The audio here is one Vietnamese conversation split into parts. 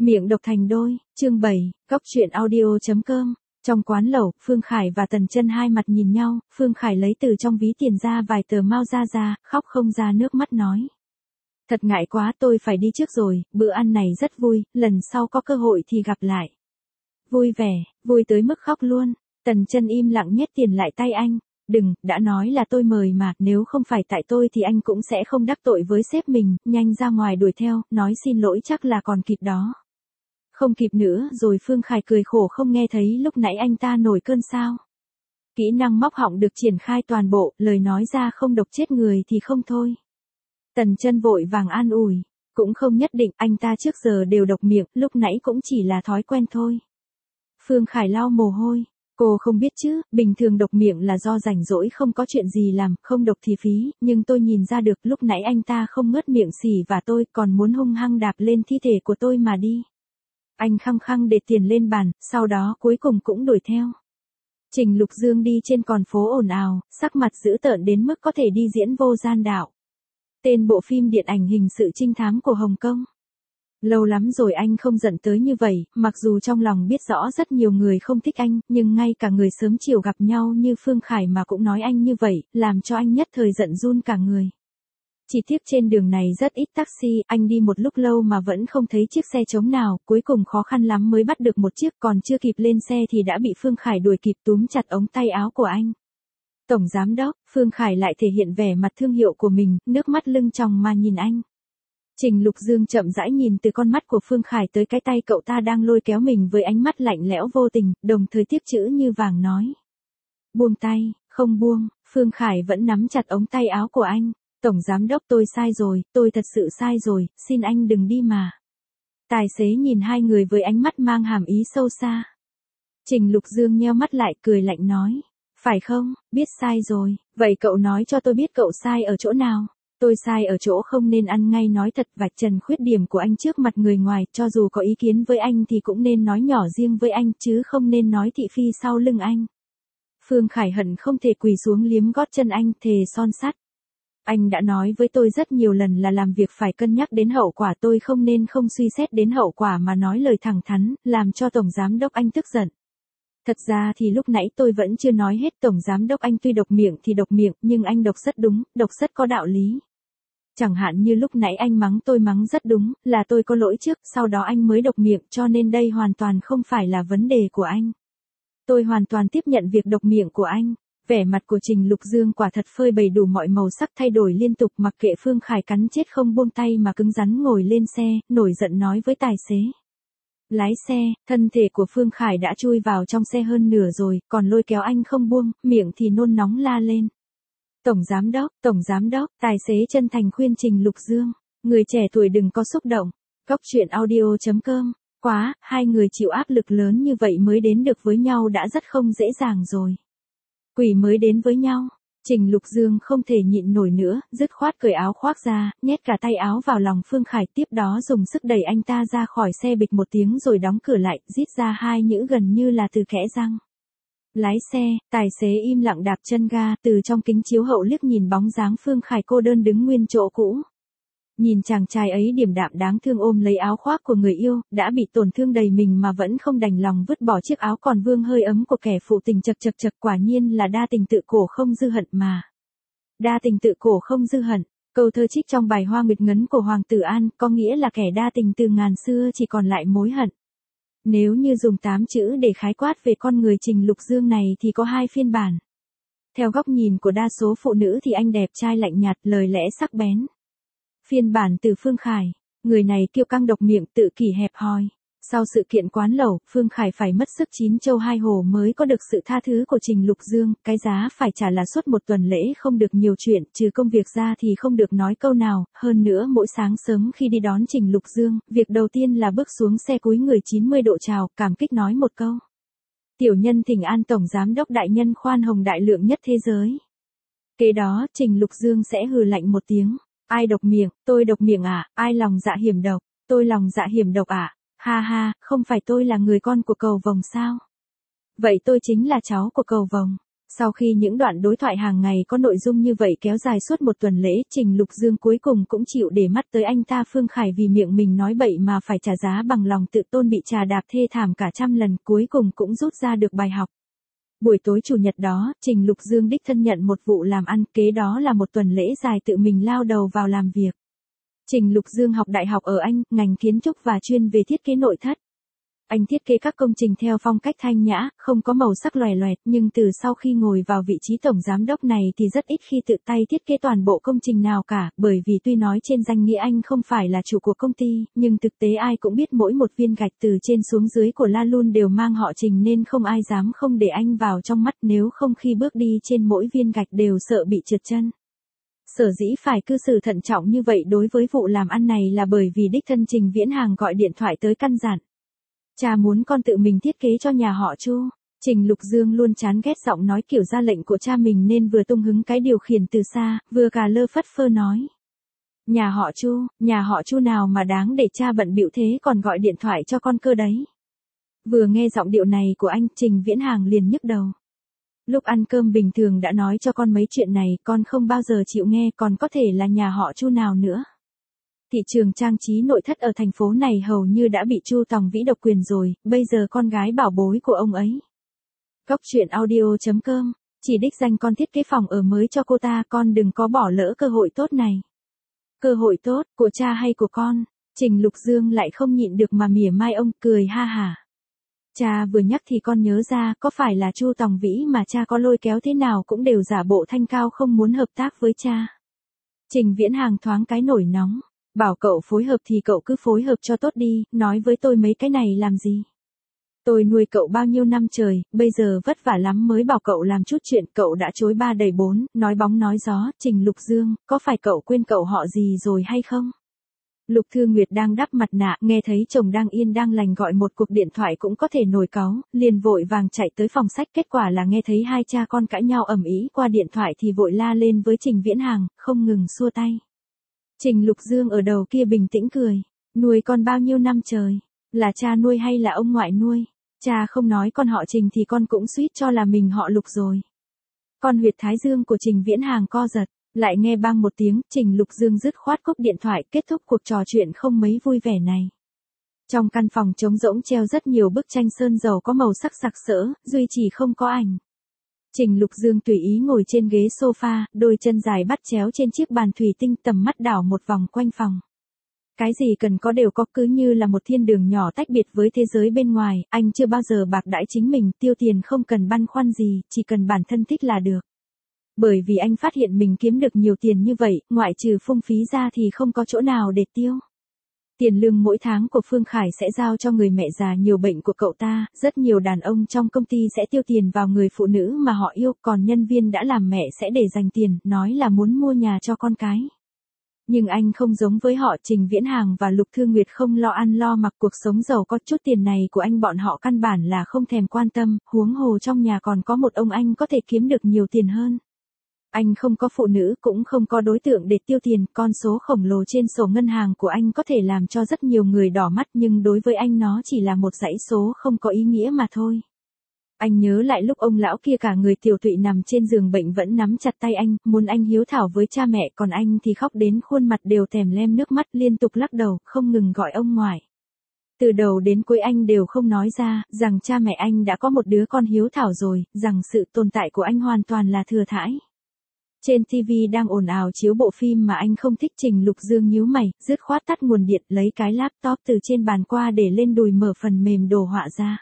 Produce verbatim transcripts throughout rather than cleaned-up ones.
Miệng độc thành đôi, chương bảy, góc truyện audio.com. Trong quán lẩu, Phương Khải và Tần Chân hai mặt nhìn nhau, Phương Khải lấy từ trong ví tiền ra vài tờ mao ra ra, khóc không ra nước mắt nói. Thật ngại quá, tôi phải đi trước rồi, bữa ăn này rất vui, lần sau có cơ hội thì gặp lại. Vui vẻ, vui tới mức khóc luôn. Tần Chân im lặng nhét tiền lại tay anh. Đừng, đã nói là tôi mời mà, nếu không phải tại tôi thì anh cũng sẽ không đắc tội với sếp mình, nhanh ra ngoài đuổi theo, nói xin lỗi chắc là còn kịp đó. Không kịp nữa rồi. Phương Khải cười khổ không nghe thấy lúc nãy anh ta nổi cơn sao. Kỹ năng móc họng được triển khai toàn bộ, lời nói ra không độc chết người thì không thôi. Tần Chân vội vàng an ủi, cũng không nhất định, anh ta trước giờ đều độc miệng, lúc nãy cũng chỉ là thói quen thôi. Phương Khải lau mồ hôi. Cô không biết chứ, bình thường độc miệng là do rảnh rỗi không có chuyện gì làm, không độc thì phí, nhưng tôi nhìn ra được lúc nãy anh ta không ngớt miệng xỉ và tôi còn muốn hung hăng đạp lên thi thể của tôi mà đi. Anh khăng khăng để tiền lên bàn, sau đó cuối cùng cũng đuổi theo. Trình Lục Dương đi trên con phố ồn ào, sắc mặt dữ tợn đến mức có thể đi diễn Vô Gian Đạo. Tên bộ phim điện ảnh hình sự trinh thám của Hồng Kông. Lâu lắm rồi anh không giận tới như vậy, mặc dù trong lòng biết rõ rất nhiều người không thích anh, nhưng ngay cả người sớm chiều gặp nhau như Phương Khải mà cũng nói anh như vậy, làm cho anh nhất thời giận run cả người. Chỉ tiếc trên đường này rất ít taxi, anh đi một lúc lâu mà vẫn không thấy chiếc xe trống nào, cuối cùng khó khăn lắm mới bắt được một chiếc, còn chưa kịp lên xe thì đã bị Phương Khải đuổi kịp túm chặt ống tay áo của anh. Tổng giám đốc, Phương Khải lại thể hiện vẻ mặt thương hiệu của mình, nước mắt lưng tròng mà nhìn anh. Trình Lục Dương chậm rãi nhìn từ con mắt của Phương Khải tới cái tay cậu ta đang lôi kéo mình với ánh mắt lạnh lẽo vô tình, đồng thời tiếp chữ như vàng nói. Buông tay, không buông. Phương Khải vẫn nắm chặt ống tay áo của anh. Tổng giám đốc, tôi sai rồi, tôi thật sự sai rồi, xin anh đừng đi mà. Tài xế nhìn hai người với ánh mắt mang hàm ý sâu xa. Trình Lục Dương nheo mắt lại cười lạnh nói. Phải không, biết sai rồi, vậy cậu nói cho tôi biết cậu sai ở chỗ nào. Tôi sai ở chỗ không nên ăn ngay nói thật vạch trần khuyết điểm của anh trước mặt người ngoài, cho dù có ý kiến với anh thì cũng nên nói nhỏ riêng với anh chứ không nên nói thị phi sau lưng anh. Phương Khải hận không thể quỳ xuống liếm gót chân anh, thề son sắt. Anh đã nói với tôi rất nhiều lần là làm việc phải cân nhắc đến hậu quả, tôi không nên không suy xét đến hậu quả mà nói lời thẳng thắn, làm cho Tổng Giám đốc anh tức giận. Thật ra thì lúc nãy tôi vẫn chưa nói hết. Tổng Giám đốc anh tuy độc miệng thì độc miệng, nhưng anh độc rất đúng, độc rất có đạo lý. Chẳng hạn như lúc nãy anh mắng tôi mắng rất đúng, là tôi có lỗi trước, sau đó anh mới độc miệng, cho nên đây hoàn toàn không phải là vấn đề của anh. Tôi hoàn toàn tiếp nhận việc độc miệng của anh. Vẻ mặt của Trình Lục Dương quả thật phơi bày đủ mọi màu sắc, thay đổi liên tục, mặc kệ Phương Khải cắn chết không buông tay mà cứng rắn ngồi lên xe, nổi giận nói với tài xế. Lái xe, thân thể của Phương Khải đã chui vào trong xe hơn nửa rồi, còn lôi kéo anh không buông, miệng thì nôn nóng la lên. Tổng giám đốc, tổng giám đốc, tài xế chân thành khuyên Trình Lục Dương. Người trẻ tuổi đừng có xúc động. Góc truyện audio.com. Quá, hai người chịu áp lực lớn như vậy mới đến được với nhau đã rất không dễ dàng rồi. Quỷ mới đến với nhau. Trình Lục Dương không thể nhịn nổi nữa, dứt khoát cởi áo khoác ra, nhét cả tay áo vào lòng Phương Khải, tiếp đó dùng sức đẩy anh ta ra khỏi xe bịch một tiếng rồi đóng cửa lại, rít ra hai chữ gần như là từ kẽ răng. Lái xe, tài xế im lặng đạp chân ga, từ trong kính chiếu hậu liếc nhìn bóng dáng Phương Khải cô đơn đứng nguyên chỗ cũ. Nhìn chàng trai ấy điềm đạm đáng thương ôm lấy áo khoác của người yêu, đã bị tổn thương đầy mình mà vẫn không đành lòng vứt bỏ chiếc áo còn vương hơi ấm của kẻ phụ tình, chật chật chật, quả nhiên là đa tình tự cổ không dư hận mà. Đa tình tự cổ không dư hận, câu thơ trích trong bài Hoa Nguyệt Ngấn của Hoàng tử An, có nghĩa là kẻ đa tình từ ngàn xưa chỉ còn lại mối hận. Nếu như dùng tám chữ để khái quát về con người Trình Lục Dương này thì có hai phiên bản. Theo góc nhìn của đa số phụ nữ thì anh đẹp trai lạnh nhạt, lời lẽ sắc bén. Phiên bản từ Phương Khải, người này kiêu căng độc miệng, tự kỷ hẹp hòi. Sau sự kiện quán lẩu, Phương Khải phải mất sức chín châu hai hổ mới có được sự tha thứ của Trình Lục Dương, cái giá phải trả là suốt một tuần lễ không được nhiều chuyện, trừ công việc ra thì không được nói câu nào, hơn nữa mỗi sáng sớm khi đi đón Trình Lục Dương, việc đầu tiên là bước xuống xe cúi người chín mươi độ chào, cảm kích nói một câu. Tiểu nhân thỉnh an Tổng Giám đốc đại nhân khoan hồng đại lượng nhất thế giới. Kế đó, Trình Lục Dương sẽ hừ lạnh một tiếng. Ai độc miệng, tôi độc miệng à, ai lòng dạ hiểm độc, tôi lòng dạ hiểm độc à, ha ha, không phải tôi là người con của cầu vồng sao? Vậy tôi chính là cháu của cầu vồng. Sau khi những đoạn đối thoại hàng ngày có nội dung như vậy kéo dài suốt một tuần lễ, Trình Lục Dương cuối cùng cũng chịu để mắt tới anh ta. Phương Khải vì miệng mình nói bậy mà phải trả giá bằng lòng tự tôn bị trà đạp thê thảm cả trăm lần, cuối cùng cũng rút ra được bài học. Buổi tối chủ nhật đó, Trình Lục Dương đích thân nhận một vụ làm ăn, kế đó là một tuần lễ dài tự mình lao đầu vào làm việc. Trình Lục Dương học đại học ở Anh, ngành kiến trúc và chuyên về thiết kế nội thất. Anh thiết kế các công trình theo phong cách thanh nhã, không có màu sắc lòe loẹt, nhưng từ sau khi ngồi vào vị trí tổng giám đốc này thì rất ít khi tự tay thiết kế toàn bộ công trình nào cả, bởi vì tuy nói trên danh nghĩa anh không phải là chủ của công ty, nhưng thực tế ai cũng biết mỗi một viên gạch từ trên xuống dưới của La Lun đều mang họ Trình nên không ai dám không để anh vào trong mắt, nếu không khi bước đi trên mỗi viên gạch đều sợ bị trượt chân. Sở dĩ phải cư xử thận trọng như vậy đối với vụ làm ăn này là bởi vì đích thân Trình Viễn Hàng gọi điện thoại tới căn dặn. Cha muốn con tự mình thiết kế cho nhà họ Chu. Trình Lục Dương luôn chán ghét giọng nói kiểu ra lệnh của cha mình nên vừa tung hứng cái điều khiển từ xa, vừa cà lơ phất phơ nói. Nhà họ Chu, nhà họ Chu nào mà đáng để cha bận bịu thế còn gọi điện thoại cho con cơ đấy. Vừa nghe giọng điệu này của anh, Trình Viễn Hàng liền nhức đầu. Lúc ăn cơm bình thường đã nói cho con mấy chuyện này, con không bao giờ chịu nghe, còn có thể là nhà họ Chu nào nữa. Thị trường trang trí nội thất ở thành phố này hầu như đã bị Chu Tòng Vĩ độc quyền rồi, bây giờ con gái bảo bối của ông ấy. Cóc truyện audio chấm com, chỉ đích danh con thiết kế phòng ở mới cho cô ta, con đừng có bỏ lỡ cơ hội tốt này. Cơ hội tốt, của cha hay của con? Trình Lục Dương lại không nhịn được mà mỉa mai ông, cười ha hả. Cha vừa nhắc thì con nhớ ra, có phải là Chu Tòng Vĩ mà cha có lôi kéo thế nào cũng đều giả bộ thanh cao không muốn hợp tác với cha. Trình Viễn Hàng thoáng cái nổi nóng. Bảo cậu phối hợp thì cậu cứ phối hợp cho tốt đi, nói với tôi mấy cái này làm gì. Tôi nuôi cậu bao nhiêu năm trời, bây giờ vất vả lắm mới bảo cậu làm chút chuyện, cậu đã chối ba đầy bốn, nói bóng nói gió. Trình Lục Dương, có phải cậu quên cậu họ gì rồi hay không? Lục Thư Nguyệt đang đắp mặt nạ, nghe thấy chồng đang yên đang lành gọi một cuộc điện thoại cũng có thể nổi cáu, liền vội vàng chạy tới phòng sách, kết quả là nghe thấy hai cha con cãi nhau ầm ĩ qua điện thoại thì vội la lên với Trình Viễn Hàng, không ngừng xua tay. Trình Lục Dương ở đầu kia bình tĩnh cười, nuôi con bao nhiêu năm trời, là cha nuôi hay là ông ngoại nuôi, cha không nói con họ Trình thì con cũng suýt cho là mình họ Lục rồi. Con huyệt thái dương của Trình Viễn Hàng co giật, lại nghe bang một tiếng, Trình Lục Dương dứt khoát cúp điện thoại, kết thúc cuộc trò chuyện không mấy vui vẻ này. Trong căn phòng trống rỗng treo rất nhiều bức tranh sơn dầu có màu sắc sặc sỡ, duy chỉ không có ảnh. Trình Lục Dương tùy ý ngồi trên ghế sofa, đôi chân dài bắt chéo trên chiếc bàn thủy tinh, tầm mắt đảo một vòng quanh phòng. Cái gì cần có đều có, cứ như là một thiên đường nhỏ tách biệt với thế giới bên ngoài, anh chưa bao giờ bạc đãi chính mình, tiêu tiền không cần băn khoăn gì, chỉ cần bản thân thích là được. Bởi vì anh phát hiện mình kiếm được nhiều tiền như vậy, ngoại trừ phung phí ra thì không có chỗ nào để tiêu. Tiền lương mỗi tháng của Phương Khải sẽ giao cho người mẹ già nhiều bệnh của cậu ta, rất nhiều đàn ông trong công ty sẽ tiêu tiền vào người phụ nữ mà họ yêu, còn nhân viên đã làm mẹ sẽ để dành tiền, nói là muốn mua nhà cho con cái. Nhưng anh không giống với họ, Trình Viễn Hàng và Lục Thư Nguyệt không lo ăn lo mặc, cuộc sống giàu có, chút tiền này của anh bọn họ căn bản là không thèm quan tâm, huống hồ trong nhà còn có một ông anh có thể kiếm được nhiều tiền hơn. Anh không có phụ nữ, cũng không có đối tượng để tiêu tiền, con số khổng lồ trên sổ ngân hàng của anh có thể làm cho rất nhiều người đỏ mắt, nhưng đối với anh nó chỉ là một dãy số không có ý nghĩa mà thôi. Anh nhớ lại lúc ông lão kia cả người tiểu tụy nằm trên giường bệnh vẫn nắm chặt tay anh, muốn anh hiếu thảo với cha mẹ, còn anh thì khóc đến khuôn mặt đều tèm lem nước mắt, liên tục lắc đầu, không ngừng gọi ông ngoại. Từ đầu đến cuối anh đều không nói ra, rằng cha mẹ anh đã có một đứa con hiếu thảo rồi, rằng sự tồn tại của anh hoàn toàn là thừa thãi. Trên ti vi đang ồn ào chiếu bộ phim mà anh không thích, Trình Lục Dương nhíu mày, dứt khoát tắt nguồn điện, lấy cái laptop từ trên bàn qua để lên đùi mở phần mềm đồ họa ra.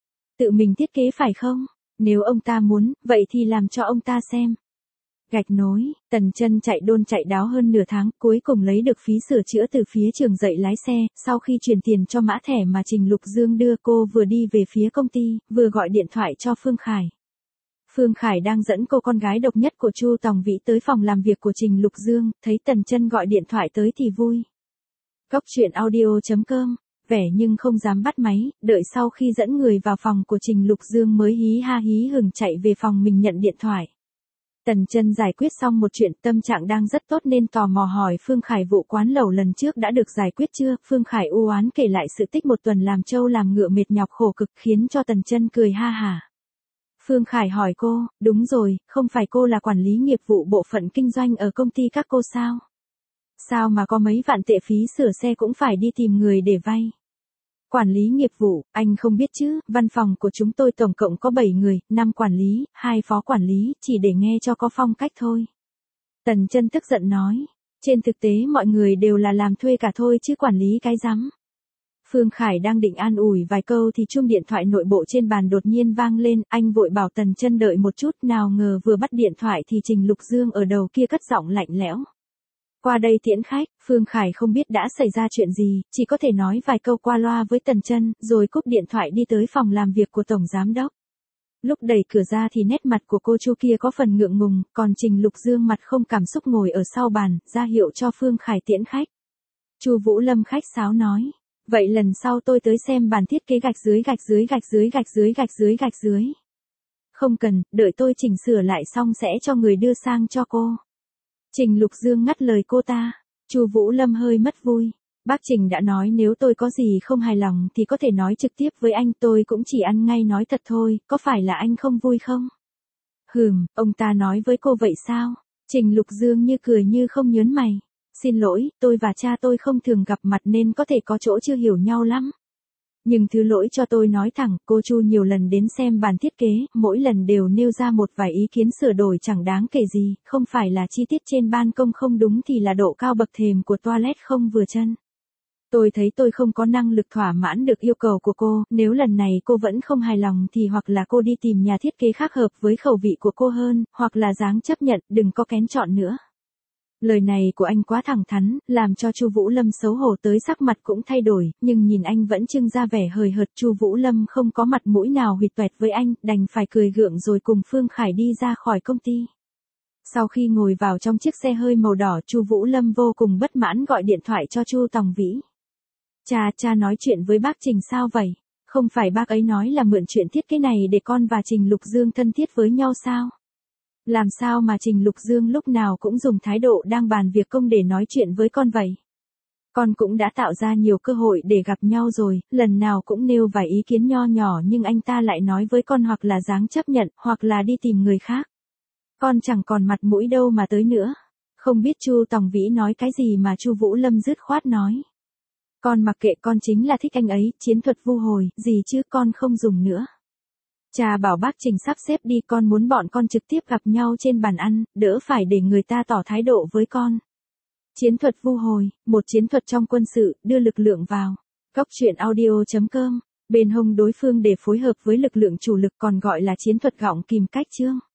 Tự mình thiết kế phải không? Nếu ông ta muốn, vậy thì làm cho ông ta xem. Gạch nối, Tần Chân chạy đôn chạy đáo hơn nửa tháng, cuối cùng lấy được phí sửa chữa từ phía trường dạy lái xe, sau khi chuyển tiền cho mã thẻ mà Trình Lục Dương đưa, cô vừa đi về phía công ty, vừa gọi điện thoại cho Phương Khải. Phương Khải đang dẫn cô con gái độc nhất của Chu Tòng Vĩ tới phòng làm việc của Trình Lục Dương, thấy Tần Chân gọi điện thoại tới thì vui. Cóc truyện audio chấm com, vẻ nhưng không dám bắt máy, đợi sau khi dẫn người vào phòng của Trình Lục Dương mới hí ha hí hửng chạy về phòng mình nhận điện thoại. Tần Chân giải quyết xong một chuyện, tâm trạng đang rất tốt nên tò mò hỏi Phương Khải vụ quán lẩu lần trước đã được giải quyết chưa. Phương Khải u oán kể lại sự tích một tuần làm trâu làm ngựa mệt nhọc khổ cực, khiến cho Tần Chân cười ha hả. Phương Khải hỏi cô, đúng rồi, không phải cô là quản lý nghiệp vụ bộ phận kinh doanh ở công ty các cô sao? Sao mà có mấy vạn tệ phí sửa xe cũng phải đi tìm người để vay? Quản lý nghiệp vụ, anh không biết chứ, văn phòng của chúng tôi tổng cộng có bảy người, năm quản lý, hai phó quản lý, chỉ để nghe cho có phong cách thôi. Tần Chân tức giận nói, trên thực tế mọi người đều là làm thuê cả thôi chứ quản lý cái rắm. Phương Khải đang định an ủi vài câu thì chuông điện thoại nội bộ trên bàn đột nhiên vang lên, anh vội bảo Tần Chân đợi một chút, nào ngờ vừa bắt điện thoại thì Trình Lục Dương ở đầu kia cất giọng lạnh lẽo. Qua đây tiễn khách. Phương Khải không biết đã xảy ra chuyện gì, chỉ có thể nói vài câu qua loa với Tần Chân, rồi cúp điện thoại đi tới phòng làm việc của Tổng Giám Đốc. Lúc đẩy cửa ra thì nét mặt của cô Chu kia có phần ngượng ngùng, còn Trình Lục Dương mặt không cảm xúc ngồi ở sau bàn, ra hiệu cho Phương Khải tiễn khách. Chu Vũ Lâm khách sáo nói, vậy lần sau tôi tới xem bàn thiết kế gạch dưới gạch dưới gạch dưới gạch dưới gạch dưới gạch dưới. Không cần, đợi tôi chỉnh sửa lại xong sẽ cho người đưa sang cho cô. Trình Lục Dương ngắt lời cô ta. Chu Vũ Lâm hơi mất vui. Bác Trình đã nói nếu tôi có gì không hài lòng thì có thể nói trực tiếp với anh, tôi cũng chỉ ăn ngay nói thật thôi, có phải là anh không vui không? Hừm, ông ta nói với cô vậy sao? Trình Lục Dương như cười như không nhớn mày. Xin lỗi, tôi và cha tôi không thường gặp mặt nên có thể có chỗ chưa hiểu nhau lắm. Nhưng thứ lỗi cho tôi nói thẳng, cô Chu nhiều lần đến xem bàn thiết kế, mỗi lần đều nêu ra một vài ý kiến sửa đổi chẳng đáng kể gì, không phải là chi tiết trên ban công không đúng thì là độ cao bậc thềm của toilet không vừa chân. Tôi thấy tôi không có năng lực thỏa mãn được yêu cầu của cô, nếu lần này cô vẫn không hài lòng thì hoặc là cô đi tìm nhà thiết kế khác hợp với khẩu vị của cô hơn, hoặc là dáng chấp nhận, đừng có kén chọn nữa. Lời này của anh quá thẳng thắn, làm cho Chu Vũ Lâm xấu hổ tới sắc mặt cũng thay đổi, nhưng nhìn anh vẫn trưng ra vẻ hời hợt, Chu Vũ Lâm không có mặt mũi nào huỵch toẹt với anh, đành phải cười gượng rồi cùng Phương Khải đi ra khỏi công ty. Sau khi ngồi vào trong chiếc xe hơi màu đỏ, Chu Vũ Lâm vô cùng bất mãn gọi điện thoại cho Chu Tòng Vĩ. Cha, cha nói chuyện với bác Trình sao vậy? Không phải bác ấy nói là mượn chuyện thiết kế này để con và Trình Lục Dương thân thiết với nhau sao? Làm sao mà Trình Lục Dương lúc nào cũng dùng thái độ đang bàn việc công để nói chuyện với con vậy? Con cũng đã tạo ra nhiều cơ hội để gặp nhau rồi, lần nào cũng nêu vài ý kiến nho nhỏ nhưng anh ta lại nói với con hoặc là dáng chấp nhận, hoặc là đi tìm người khác. Con chẳng còn mặt mũi đâu mà tới nữa. Không biết Chu Tòng Vĩ nói cái gì mà Chu Vũ Lâm dứt khoát nói. Con mặc kệ, con chính là thích anh ấy, chiến thuật vu hồi, gì chứ con không dùng nữa. Cha bảo bác Trình sắp xếp đi, con muốn bọn con trực tiếp gặp nhau trên bàn ăn, đỡ phải để người ta tỏ thái độ với con. Chiến thuật vu hồi, một chiến thuật trong quân sự, đưa lực lượng vào. Góc truyện audio chấm com, bên hông đối phương để phối hợp với lực lượng chủ lực còn gọi là chiến thuật gọng kìm cách chương.